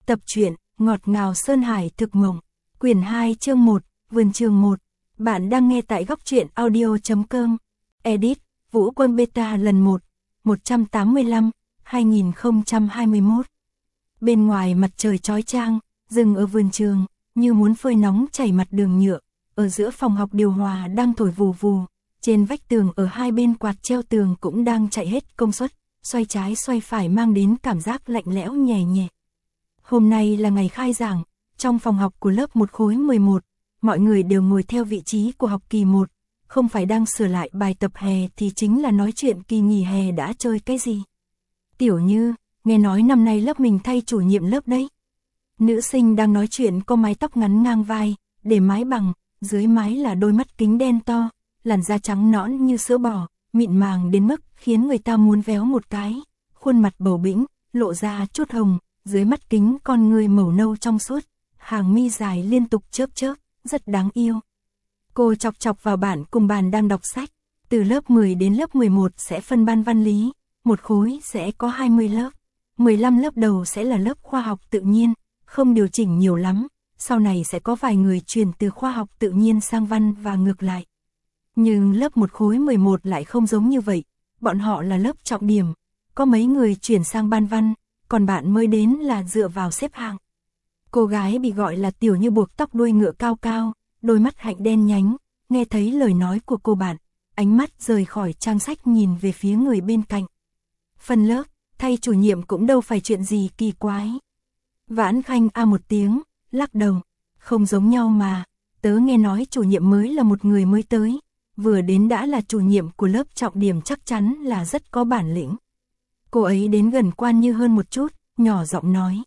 Tập truyện, ngọt ngào Sơn Hải thực mộng. Quyển 2 chương 1, vườn trường 1. Bạn đang nghe tại góc truyện audio.com. Edit, Vũ Quân Beta lần 1, 185, 2021. Bên ngoài mặt trời chói chang, rừng ở vườn trường, như muốn phơi nóng chảy mặt đường nhựa. Ở giữa phòng học điều hòa đang thổi vù vù. Trên vách tường ở hai bên quạt treo tường cũng đang chạy hết công suất, xoay trái xoay phải mang đến cảm giác lạnh lẽo nhẹ nhẹ. Hôm nay là ngày khai giảng, trong phòng học của lớp 1 khối 11, mọi người đều ngồi theo vị trí của học kỳ 1, không phải đang sửa lại bài tập hè thì chính là nói chuyện kỳ nghỉ hè đã chơi cái gì. Tiểu Như, nghe nói năm nay lớp mình thay chủ nhiệm lớp đấy. Nữ sinh đang nói chuyện có mái tóc ngắn ngang vai, để mái bằng, dưới mái là đôi mắt kính đen to, làn da trắng nõn như sữa bò, mịn màng đến mức khiến người ta muốn véo một cái, khuôn mặt bầu bĩnh, lộ ra chút hồng. Dưới mắt kính con người màu nâu trong suốt, hàng mi dài liên tục chớp chớp, rất đáng yêu. Cô chọc chọc vào bản cùng bàn đang đọc sách. Từ lớp 10 đến lớp 11 sẽ phân ban văn lý, một khối sẽ có 20 lớp. 15 lớp đầu sẽ là lớp khoa học tự nhiên, không điều chỉnh nhiều lắm. Sau này sẽ có vài người chuyển từ khoa học tự nhiên sang văn và ngược lại. Nhưng lớp 1 khối 11 lại không giống như vậy. Bọn họ là lớp trọng điểm, có mấy người chuyển sang ban văn. Còn bạn mới đến là dựa vào xếp hạng. Cô gái bị gọi là Tiểu Như buộc tóc đuôi ngựa cao cao, đôi mắt hạnh đen nhánh, nghe thấy lời nói của cô bạn, ánh mắt rời khỏi trang sách nhìn về phía người bên cạnh. Phần lớp, thay chủ nhiệm cũng đâu phải chuyện gì kỳ quái. Vãn Khanh a một tiếng, lắc đầu, không giống nhau mà, tớ nghe nói chủ nhiệm mới là một người mới tới, vừa đến đã là chủ nhiệm của lớp trọng điểm chắc chắn là rất có bản lĩnh. Cô ấy đến gần Quan Như hơn một chút, nhỏ giọng nói.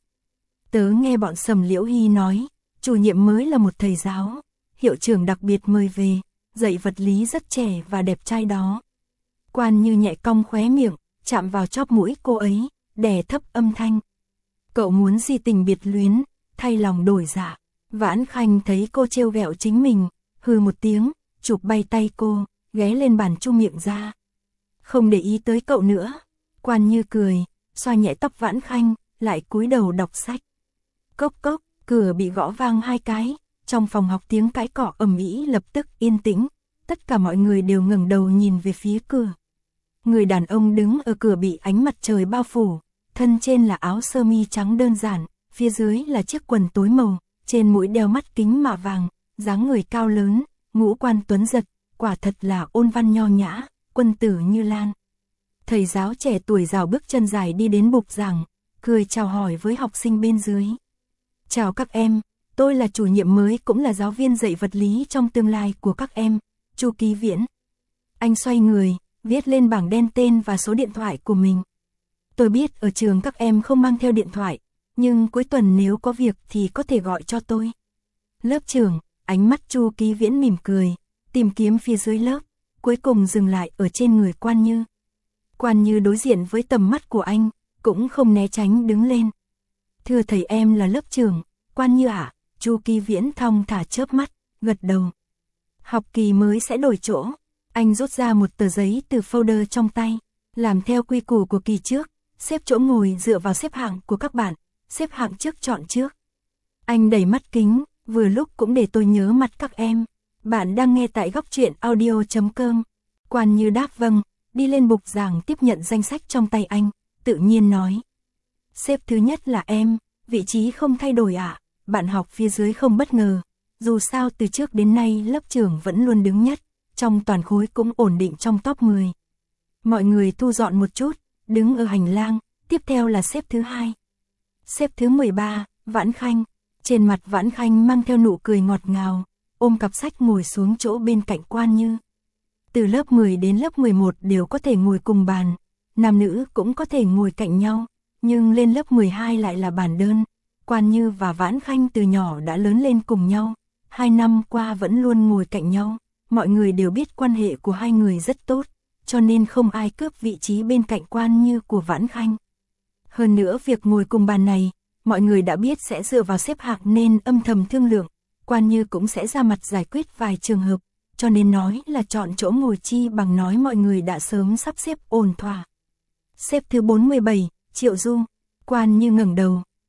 Tớ nghe bọn Sầm Liễu Hy nói, chủ nhiệm mới là một thầy giáo, hiệu trưởng đặc biệt mời về, dạy vật lý rất trẻ và đẹp trai đó. Quan Như nhẹ cong khóe miệng, chạm vào chóp mũi cô ấy, đè thấp âm thanh. Cậu muốn gì tình biệt luyến, thay lòng đổi dạ. Vãn Khanh thấy cô trêu ghẹo chính mình, hừ một tiếng, chụp bay tay cô, ghé lên bàn chu miệng ra. Không để ý tới cậu nữa. Quan Như cười, xoa nhẹ tóc Vãn Khanh, lại cúi đầu đọc sách. Cốc cốc, cửa bị gõ vang 2 cái, trong phòng học tiếng cãi cọ ầm ĩ lập tức yên tĩnh, tất cả mọi người đều ngẩng đầu nhìn về phía cửa. Người đàn ông đứng ở cửa bị ánh mặt trời bao phủ, thân trên là áo sơ mi trắng đơn giản, phía dưới là chiếc quần tối màu, trên mũi đeo mắt kính mạ vàng, dáng người cao lớn, ngũ quan tuấn giật, quả thật là ôn văn nho nhã, quân tử như Lan. Thầy giáo trẻ tuổi rào bước chân dài đi đến bục giảng, cười chào hỏi với học sinh bên dưới. Chào các em, tôi là chủ nhiệm mới cũng là giáo viên dạy vật lý trong tương lai của các em, Chu Ký Viễn. Anh xoay người, viết lên bảng đen tên và số điện thoại của mình. Tôi biết ở trường các em không mang theo điện thoại, nhưng cuối tuần nếu có việc thì có thể gọi cho tôi. Lớp trưởng, ánh mắt Chu Ký Viễn mỉm cười, tìm kiếm phía dưới lớp, cuối cùng dừng lại ở trên người Quan Như. Quan Như đối diện với tầm mắt của anh, cũng không né tránh đứng lên. Thưa thầy em là lớp trưởng, Quan Như ạ. Chu Ký Viễn thong thả chớp mắt, gật đầu. Học kỳ mới sẽ đổi chỗ. Anh rút ra một tờ giấy từ folder trong tay, làm theo quy củ của kỳ trước, xếp chỗ ngồi dựa vào xếp hạng của các bạn, xếp hạng trước chọn trước. Anh đẩy mắt kính, vừa lúc cũng để tôi nhớ mặt các em. Bạn đang nghe tại góc truyện audio.com. Quan Như đáp vâng. Đi lên bục giảng tiếp nhận danh sách trong tay anh, tự nhiên nói. Xếp thứ nhất là em, vị trí không thay đổi ạ, bạn học phía dưới không bất ngờ. Dù sao từ trước đến nay lớp trưởng vẫn luôn đứng nhất, trong toàn khối cũng ổn định trong top 10. Mọi người thu dọn một chút, đứng ở hành lang, tiếp theo là xếp thứ 2. Xếp thứ 13, Vãn Khanh. Trên mặt Vãn Khanh mang theo nụ cười ngọt ngào, ôm cặp sách ngồi xuống chỗ bên cạnh Quan Như. Từ lớp 10 đến lớp 11 đều có thể ngồi cùng bàn, nam nữ cũng có thể ngồi cạnh nhau, nhưng lên lớp 12 lại là bàn đơn. Quan Như và Vãn Khanh từ nhỏ đã lớn lên cùng nhau, 2 năm qua vẫn luôn ngồi cạnh nhau, mọi người đều biết quan hệ của hai người rất tốt, cho nên không ai cướp vị trí bên cạnh Quan Như của Vãn Khanh. Hơn nữa việc ngồi cùng bàn này, mọi người đã biết sẽ dựa vào xếp hạng nên âm thầm thương lượng, Quan Như cũng sẽ ra mặt giải quyết vài trường hợp. Cho nên nói là chọn chỗ ngồi chi bằng nói mọi người đã sớm sắp xếp ổn thỏa. Xếp thứ 47, Triệu Du. Quan Như ngẩng đầu,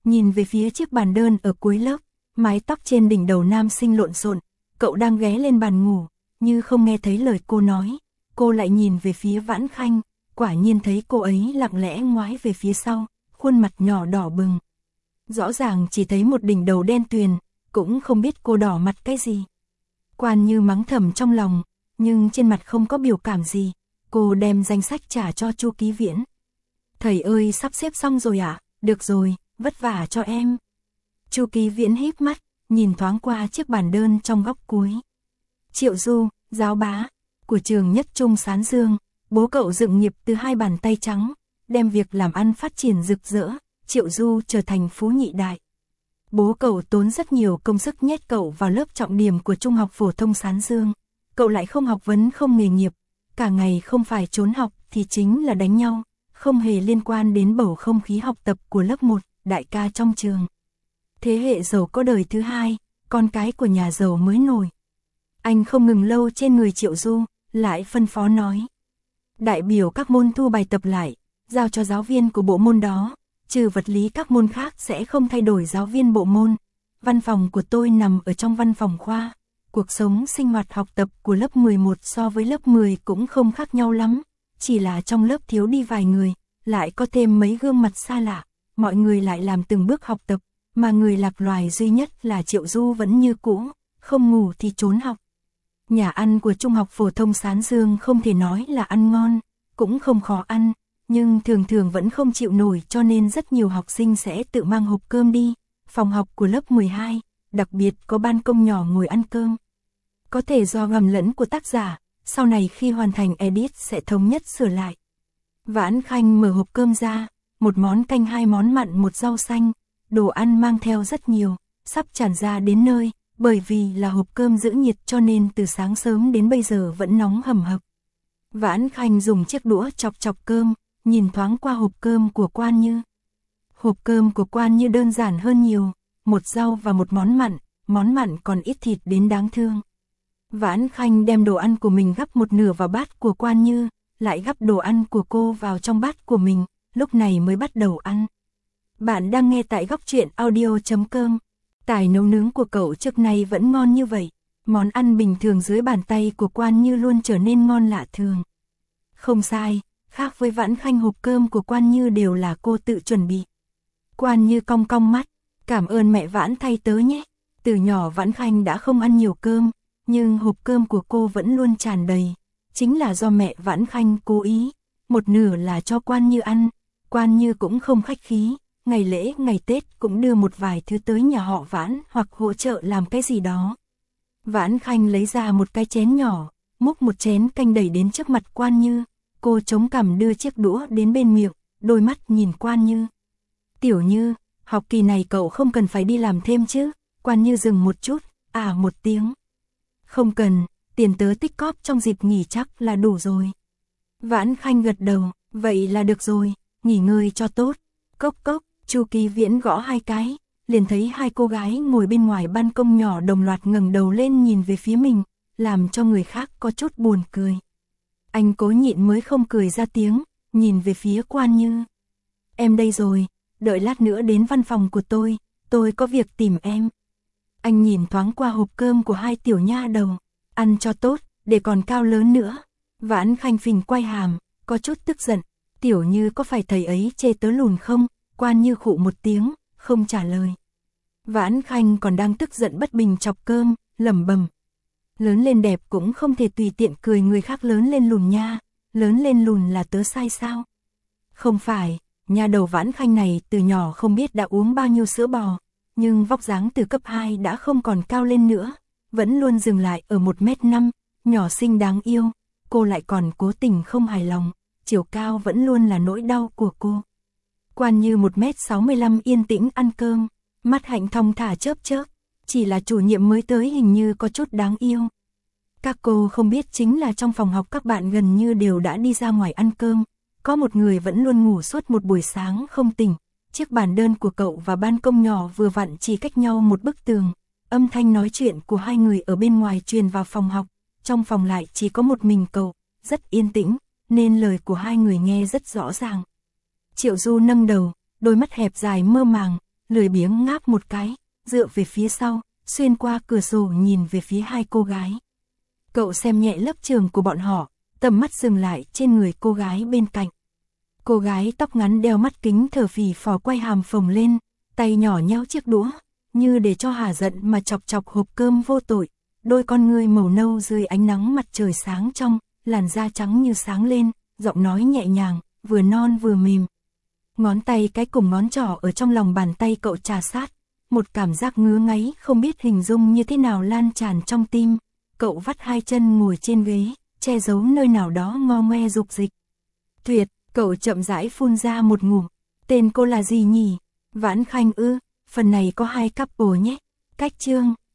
nhìn về phía chiếc bàn đơn ở cuối lớp, mái tóc trên đỉnh đầu nam sinh lộn xộn, cậu đang ghé lên bàn ngủ, như không nghe thấy lời cô nói, cô lại nhìn về phía Vãn Khanh, quả nhiên thấy cô ấy lặng lẽ ngoái về phía sau, khuôn mặt nhỏ đỏ bừng. Rõ ràng chỉ thấy một đỉnh đầu đen tuyền, cũng không biết cô đỏ mặt cái gì. Quan Như mắng thầm trong lòng, nhưng trên mặt không có biểu cảm gì, cô đem danh sách trả cho Chu Ký Viễn. Thầy ơi, sắp xếp xong rồi ạ, được rồi, vất vả cho em. Chu Ký Viễn híp mắt, nhìn thoáng qua chiếc bàn đơn trong góc cuối. Triệu Du, giáo bá của trường Nhất Trung Sán Dương, bố cậu dựng nghiệp từ 2 bàn tay trắng, đem việc làm ăn phát triển rực rỡ, Triệu Du trở thành phú nhị đại. Bố cậu tốn rất nhiều công sức nhét cậu vào lớp trọng điểm của Trung học phổ thông Sán Dương, cậu lại không học vấn không nghề nghiệp, cả ngày không phải trốn học thì chính là đánh nhau, không hề liên quan đến bầu không khí học tập của lớp 1, đại ca trong trường. Thế hệ giàu có đời thứ 2, con cái của nhà giàu mới nổi. Anh không ngừng lâu trên người Triệu Du, lại phân phó nói. Đại biểu các môn thu bài tập lại, giao cho giáo viên của bộ môn đó, trừ vật lý các môn khác sẽ không thay đổi giáo viên bộ môn. Văn phòng của tôi nằm ở trong văn phòng khoa. Cuộc sống sinh hoạt học tập của lớp 11 so với lớp 10 cũng không khác nhau lắm, chỉ là trong lớp thiếu đi vài người, lại có thêm mấy gương mặt xa lạ, mọi người lại làm từng bước học tập, mà người lạc loài duy nhất là Triệu Du vẫn như cũ, không ngủ thì trốn học. Nhà ăn của Trung học phổ thông Sán Dương không thể nói là ăn ngon, cũng không khó ăn, nhưng thường thường vẫn không chịu nổi cho nên rất nhiều học sinh sẽ tự mang hộp cơm đi. Phòng học của lớp 12, đặc biệt có ban công nhỏ ngồi ăn cơm. Có thể do ngầm lẫn của tác giả, sau này khi hoàn thành edit sẽ thống nhất sửa lại. Vãn Khanh mở hộp cơm ra, một món canh 2 món mặn 1 rau xanh, đồ ăn mang theo rất nhiều, sắp tràn ra đến nơi, bởi vì là hộp cơm giữ nhiệt cho nên từ sáng sớm đến bây giờ vẫn nóng hầm hập. Vãn Khanh dùng chiếc đũa chọc chọc cơm, nhìn thoáng qua hộp cơm của Quan Như. Hộp cơm của Quan Như đơn giản hơn nhiều, 1 rau và 1 món mặn còn ít thịt đến đáng thương. Vãn Khanh đem đồ ăn của mình gắp một nửa vào bát của Quan Như, lại gắp đồ ăn của cô vào trong bát của mình, lúc này mới bắt đầu ăn. Bạn đang nghe tại góc truyện audio.com. Tài nấu nướng của cậu trước nay vẫn ngon như vậy, món ăn bình thường dưới bàn tay của Quan Như luôn trở nên ngon lạ thường. Không sai, khác với Vãn Khanh, hộp cơm của Quan Như đều là cô tự chuẩn bị. Quan Như cong cong mắt, cảm ơn mẹ Vãn thay tớ nhé. Từ nhỏ Vãn Khanh đã không ăn nhiều cơm, nhưng hộp cơm của cô vẫn luôn tràn đầy, chính là do mẹ Vãn Khanh cố ý, một nửa là cho Quan Như ăn. Quan Như cũng không khách khí, ngày lễ ngày Tết cũng đưa một vài thứ tới nhà họ Vãn hoặc hỗ trợ làm cái gì đó. Vãn Khanh lấy ra một cái chén nhỏ, múc một chén canh đẩy đến trước mặt Quan Như, cô chống cằm đưa chiếc đũa đến bên miệng, đôi mắt nhìn Quan Như. Tiểu Như, học kỳ này cậu không cần phải đi làm thêm chứ? Quan Như dừng một chút, một tiếng. Không cần, tiền tớ tích cóp trong dịp nghỉ chắc là đủ rồi. Vãn Khanh gật đầu, vậy là được rồi, nghỉ ngơi cho tốt. Cốc cốc, Chu Ký Viễn gõ 2 cái, liền thấy 2 cô gái ngồi bên ngoài ban công nhỏ đồng loạt ngẩng đầu lên nhìn về phía mình, làm cho người khác có chút buồn cười. Anh cố nhịn mới không cười ra tiếng, nhìn về phía Quan Như. Em đây rồi, đợi lát nữa đến văn phòng của tôi có việc tìm em. Anh nhìn thoáng qua hộp cơm của 2 tiểu nha đầu, ăn cho tốt, để còn cao lớn nữa. Vãn Khanh phình quay hàm, có chút tức giận, Tiểu Như có phải thầy ấy chê tớ lùn không? Quan Như khụ một tiếng, không trả lời. Vãn Khanh còn đang tức giận bất bình chọc cơm, lẩm bẩm. Lớn lên đẹp cũng không thể tùy tiện cười người khác lớn lên lùn nha, lớn lên lùn là tớ sai sao? Không phải, nha đầu Vãn Khanh này từ nhỏ không biết đã uống bao nhiêu sữa bò, nhưng vóc dáng từ cấp 2 đã không còn cao lên nữa, vẫn luôn dừng lại ở 1m5, nhỏ xinh đáng yêu, cô lại còn cố tình không hài lòng, chiều cao vẫn luôn là nỗi đau của cô. Quan Như 1m65 yên tĩnh ăn cơm, mắt hạnh thong thả chớp chớp, chỉ là chủ nhiệm mới tới hình như có chút đáng yêu. Các cô không biết chính là trong phòng học các bạn gần như đều đã đi ra ngoài ăn cơm, có một người vẫn luôn ngủ suốt một buổi sáng không tỉnh. Chiếc bàn đơn của cậu và ban công nhỏ vừa vặn chỉ cách nhau một bức tường, âm thanh nói chuyện của 2 người ở bên ngoài truyền vào phòng học, trong phòng lại chỉ có một mình cậu, rất yên tĩnh, nên lời của 2 người nghe rất rõ ràng. Triệu Du nâng đầu, đôi mắt hẹp dài mơ màng, lười biếng ngáp một cái, dựa về phía sau, xuyên qua cửa sổ nhìn về phía hai cô gái. Cậu xem nhẹ lớp trường của bọn họ, tầm mắt dừng lại trên người cô gái bên cạnh. Cô gái tóc ngắn đeo mắt kính thở phì phò quay hàm phồng lên, tay nhỏ nhéo chiếc đũa, như để cho hả giận mà chọc chọc hộp cơm vô tội. Đôi con ngươi màu nâu dưới ánh nắng mặt trời sáng trong, làn da trắng như sáng lên, giọng nói nhẹ nhàng, vừa non vừa mềm. Ngón tay cái cùng ngón trỏ ở trong lòng bàn tay cậu trà sát, một cảm giác ngứa ngáy không biết hình dung như thế nào lan tràn trong tim. Cậu vắt hai chân ngồi trên ghế, che giấu nơi nào đó ngo ngoe dục dịch. Tuyệt, cậu chậm rãi phun ra một ngụm. Tên cô là gì nhỉ? Vãn Khanh ư? Phần này có 2 couple nhé. Cách chương